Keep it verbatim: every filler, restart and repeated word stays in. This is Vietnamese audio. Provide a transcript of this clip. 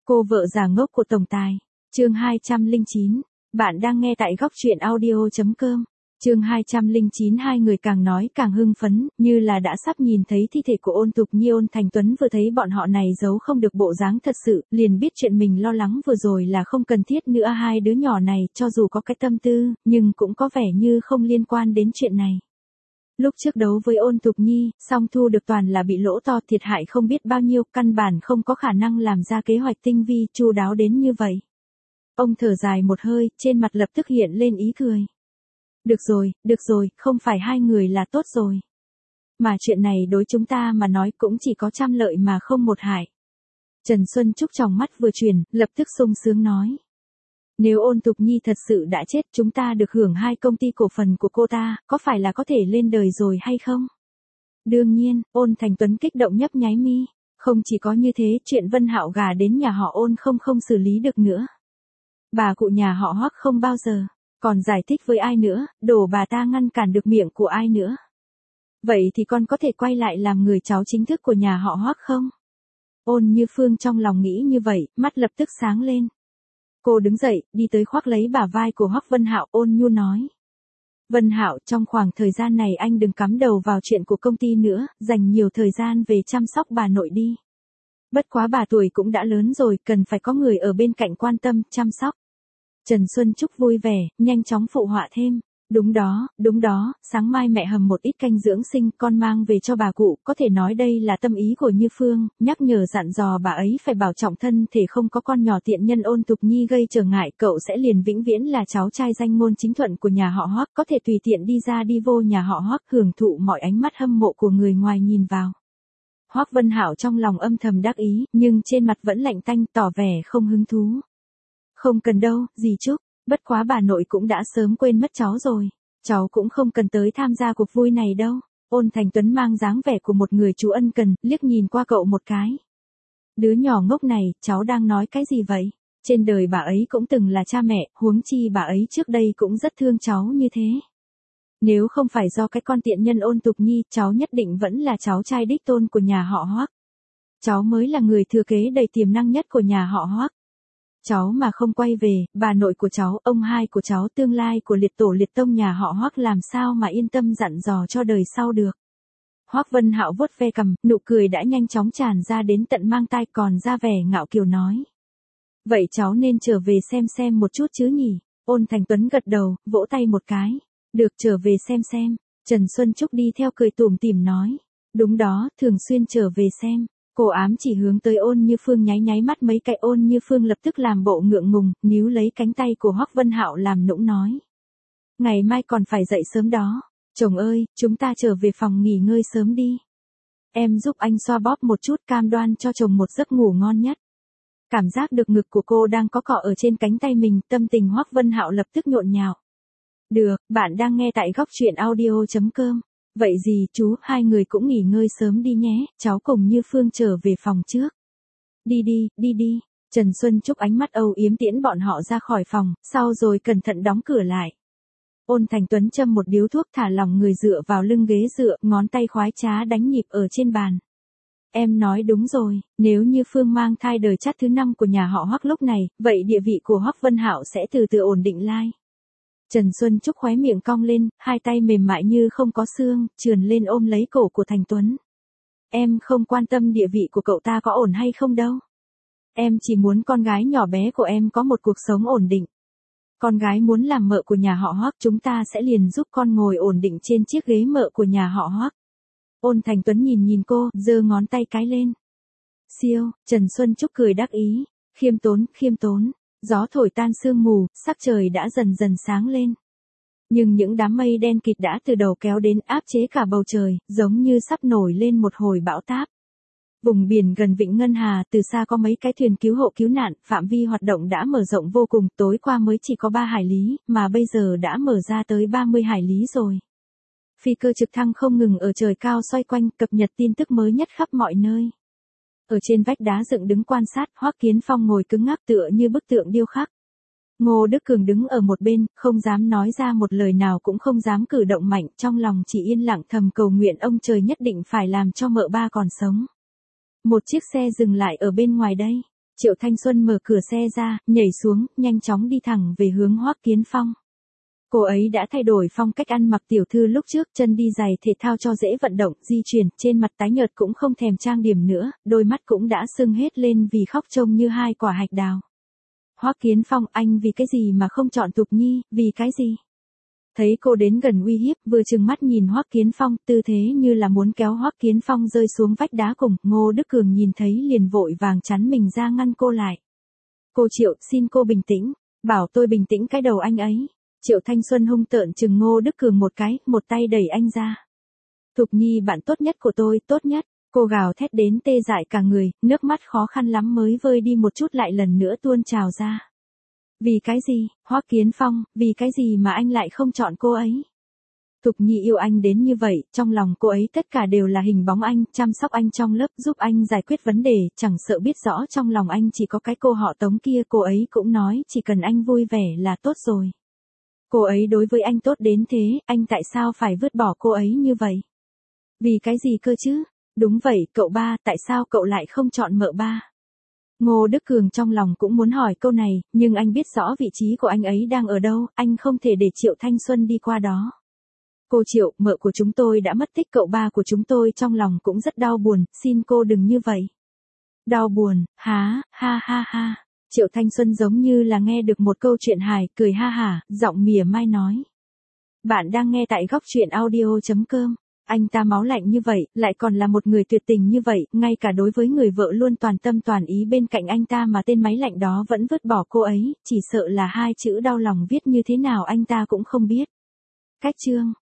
Cô vợ già ngốc của tổng tài. Chương hai trăm lẻ chín. Bạn đang nghe tại góc truyện audio chấm com. Chương hai trăm lẻ chín. Hai người càng nói càng hưng phấn, như là đã sắp nhìn thấy thi thể của Ôn Tục Nhi. Ôn Thành Tuấn vừa thấy bọn họ này giấu không được bộ dáng thật sự, liền biết chuyện mình lo lắng vừa rồi là không cần thiết nữa. Hai đứa nhỏ này cho dù có cái tâm tư, nhưng cũng có vẻ như không liên quan đến chuyện này. Lúc trước đấu với Ôn Tục Nhi, song thu được toàn là bị lỗ to, thiệt hại không biết bao nhiêu, căn bản không có khả năng làm ra kế hoạch tinh vi, chu đáo đến như vậy. Ông thở dài một hơi, trên mặt lập tức hiện lên ý cười. Được rồi, được rồi, không phải hai người là tốt rồi. Mà chuyện này đối chúng ta mà nói cũng chỉ có trăm lợi mà không một hại. Trần Xuân Trúc tròng mắt vừa chuyển, lập tức sung sướng nói. Nếu Ôn Tục Nhi thật sự đã chết, chúng ta được hưởng hai công ty cổ phần của cô ta, có phải là có thể lên đời rồi hay không? Đương nhiên, Ôn Thành Tuấn kích động nhấp nháy mi. Không chỉ có như thế, chuyện Vân Hạo gả đến nhà họ Ôn không không xử lý được nữa. Bà cụ nhà họ Hoắc không bao giờ, còn giải thích với ai nữa, đổ bà ta ngăn cản được miệng của ai nữa. Vậy thì con có thể quay lại làm người cháu chính thức của nhà họ Hoắc không? Ôn Như Phương trong lòng nghĩ như vậy, mắt lập tức sáng lên. Cô đứng dậy, đi tới khoác lấy bả vai của Hoắc Vân Hạo, ôn nhu nói. Vân Hạo, trong khoảng thời gian này anh đừng cắm đầu vào chuyện của công ty nữa, dành nhiều thời gian về chăm sóc bà nội đi. Bất quá bà tuổi cũng đã lớn rồi, cần phải có người ở bên cạnh quan tâm, chăm sóc. Trần Xuân Trúc vui vẻ, nhanh chóng phụ họa thêm. Đúng đó, đúng đó, sáng mai mẹ hầm một ít canh dưỡng sinh, con mang về cho bà cụ, có thể nói đây là tâm ý của Như Phương, nhắc nhở dặn dò bà ấy phải bảo trọng thân thể, không có con nhỏ tiện nhân Ôn Tục Nhi gây trở ngại, cậu sẽ liền vĩnh viễn là cháu trai danh ngôn chính thuận của nhà họ Hoắc, có thể tùy tiện đi ra đi vô nhà họ Hoắc, hưởng thụ mọi ánh mắt hâm mộ của người ngoài nhìn vào. Hoắc Vân Hạo trong lòng âm thầm đắc ý, nhưng trên mặt vẫn lạnh tanh, tỏ vẻ không hứng thú. Không cần đâu, dì Trúc. Bất quá bà nội cũng đã sớm quên mất cháu rồi. Cháu cũng không cần tới tham gia cuộc vui này đâu. Ôn Thành Tuấn mang dáng vẻ của một người chú ân cần, liếc nhìn qua cậu một cái. Đứa nhỏ ngốc này, cháu đang nói cái gì vậy? Trên đời bà ấy cũng từng là cha mẹ, huống chi bà ấy trước đây cũng rất thương cháu như thế. Nếu không phải do cái con tiện nhân Ôn Tục Nhi, cháu nhất định vẫn là cháu trai đích tôn của nhà họ Hoắc. Cháu mới là người thừa kế đầy tiềm năng nhất của nhà họ Hoắc. Cháu mà không quay về, bà nội của cháu, ông hai của cháu, tương lai của liệt tổ liệt tông nhà họ Hoắc làm sao mà yên tâm dặn dò cho đời sau được. Hoắc Vân Hạo vuốt ve cằm, nụ cười đã nhanh chóng tràn ra đến tận mang tai, còn ra vẻ ngạo kiều nói. Vậy cháu nên trở về xem xem một chút chứ nhỉ? Ôn Thành Tuấn gật đầu, vỗ tay một cái. Được, trở về xem xem. Trần Xuân Trúc đi theo cười tủm tỉm nói. Đúng đó, thường xuyên trở về xem. Cô ám chỉ hướng tới Ôn Như Phương nháy nháy mắt mấy cái. Ôn Như Phương lập tức làm bộ ngượng ngùng, níu lấy cánh tay của Hoắc Vân Hạo làm nũng nói. Ngày mai còn phải dậy sớm đó. Chồng ơi, chúng ta trở về phòng nghỉ ngơi sớm đi. Em giúp anh xoa bóp một chút, cam đoan cho chồng một giấc ngủ ngon nhất. Cảm giác được ngực của cô đang có cọ ở trên cánh tay mình, tâm tình Hoắc Vân Hạo lập tức nhộn nhạo. Được, bạn đang nghe tại góc truyện audio chấm com. Vậy gì chú, hai người cũng nghỉ ngơi sớm đi nhé, cháu cùng Như Phương trở về phòng trước. Đi đi, đi đi. Trần Xuân Trúc ánh mắt âu yếm tiễn bọn họ ra khỏi phòng, sau rồi cẩn thận đóng cửa lại. Ôn Thành Tuấn châm một điếu thuốc, thả lỏng người dựa vào lưng ghế dựa, ngón tay khoái trá đánh nhịp ở trên bàn. Em nói đúng rồi, nếu Như Phương mang thai đời chắt thứ năm của nhà họ Hoắc lúc này, vậy địa vị của Hoắc Vân Hạo sẽ từ từ ổn định lai. Trần Xuân Trúc khóe miệng cong lên, hai tay mềm mại như không có xương, trườn lên ôm lấy cổ của Thành Tuấn. Em không quan tâm địa vị của cậu ta có ổn hay không đâu. Em chỉ muốn con gái nhỏ bé của em có một cuộc sống ổn định. Con gái muốn làm mợ của nhà họ Hoắc, chúng ta sẽ liền giúp con ngồi ổn định trên chiếc ghế mợ của nhà họ Hoắc. Ôn Thành Tuấn nhìn nhìn cô, giơ ngón tay cái lên. Siêu, Trần Xuân Trúc cười đắc ý, khiêm tốn, khiêm tốn. Gió thổi tan sương mù, sắc trời đã dần dần sáng lên. Nhưng những đám mây đen kịt đã từ đầu kéo đến, áp chế cả bầu trời, giống như sắp nổi lên một hồi bão táp. Vùng biển gần Vịnh Ngân Hà, từ xa có mấy cái thuyền cứu hộ cứu nạn, phạm vi hoạt động đã mở rộng vô cùng, tối qua mới chỉ có ba hải lý, mà bây giờ đã mở ra tới ba mươi hải lý rồi. Phi cơ trực thăng không ngừng ở trời cao xoay quanh, cập nhật tin tức mới nhất khắp mọi nơi. Ở trên vách đá dựng đứng quan sát, Hoắc Kiến Phong ngồi cứng ngắc tựa như bức tượng điêu khắc. Ngô Đức Cường đứng ở một bên, không dám nói ra một lời nào, cũng không dám cử động mạnh, trong lòng chỉ yên lặng thầm cầu nguyện ông trời nhất định phải làm cho mợ ba còn sống. Một chiếc xe dừng lại ở bên ngoài đây. Triệu Thanh Xuân mở cửa xe ra, nhảy xuống, nhanh chóng đi thẳng về hướng Hoắc Kiến Phong. Cô ấy đã thay đổi phong cách ăn mặc tiểu thư lúc trước, chân đi giày thể thao cho dễ vận động, di chuyển, trên mặt tái nhợt cũng không thèm trang điểm nữa, đôi mắt cũng đã sưng hết lên vì khóc trông như hai quả hạch đào. Hoắc Kiến Phong, anh vì cái gì mà không chọn Thục Nhi, vì cái gì? Thấy cô đến gần uy hiếp, vừa trừng mắt nhìn Hoắc Kiến Phong, tư thế như là muốn kéo Hoắc Kiến Phong rơi xuống vách đá cùng, Ngô Đức Cường nhìn thấy liền vội vàng chắn mình ra ngăn cô lại. Cô Triệu, xin cô bình tĩnh, bảo tôi bình tĩnh cái đầu anh ấy. Triệu Thanh Xuân hung tợn chừng Ngô Đức Cường một cái, một tay đẩy anh ra. Thục Nhi bạn tốt nhất của tôi, tốt nhất. Cô gào thét đến tê dại cả người, nước mắt khó khăn lắm mới vơi đi một chút lại lần nữa tuôn trào ra. Vì cái gì, Hoắc Kiến Phong, vì cái gì mà anh lại không chọn cô ấy? Thục Nhi yêu anh đến như vậy, trong lòng cô ấy tất cả đều là hình bóng anh, chăm sóc anh trong lớp, giúp anh giải quyết vấn đề, chẳng sợ biết rõ trong lòng anh chỉ có cái cô họ Tống kia, cô ấy cũng nói chỉ cần anh vui vẻ là tốt rồi. Cô ấy đối với anh tốt đến thế, anh tại sao phải vứt bỏ cô ấy như vậy? Vì cái gì cơ chứ? Đúng vậy, cậu ba, tại sao cậu lại không chọn mợ ba? Ngô Đức Cường trong lòng cũng muốn hỏi câu này, nhưng anh biết rõ vị trí của anh ấy đang ở đâu, anh không thể để Triệu Thanh Xuân đi qua đó. Cô Triệu, mợ của chúng tôi đã mất tích, cậu ba của chúng tôi trong lòng cũng rất đau buồn, xin cô đừng như vậy. Đau buồn, há, ha ha ha. Triệu Thanh Xuân giống như là nghe được một câu chuyện hài, cười ha hả, giọng mỉa mai nói. Bạn đang nghe tại góc truyện audio chấm com. Anh ta máu lạnh như vậy, lại còn là một người tuyệt tình như vậy, ngay cả đối với người vợ luôn toàn tâm toàn ý bên cạnh anh ta mà tên máy lạnh đó vẫn vứt bỏ cô ấy, chỉ sợ là hai chữ đau lòng viết như thế nào anh ta cũng không biết. Cách chương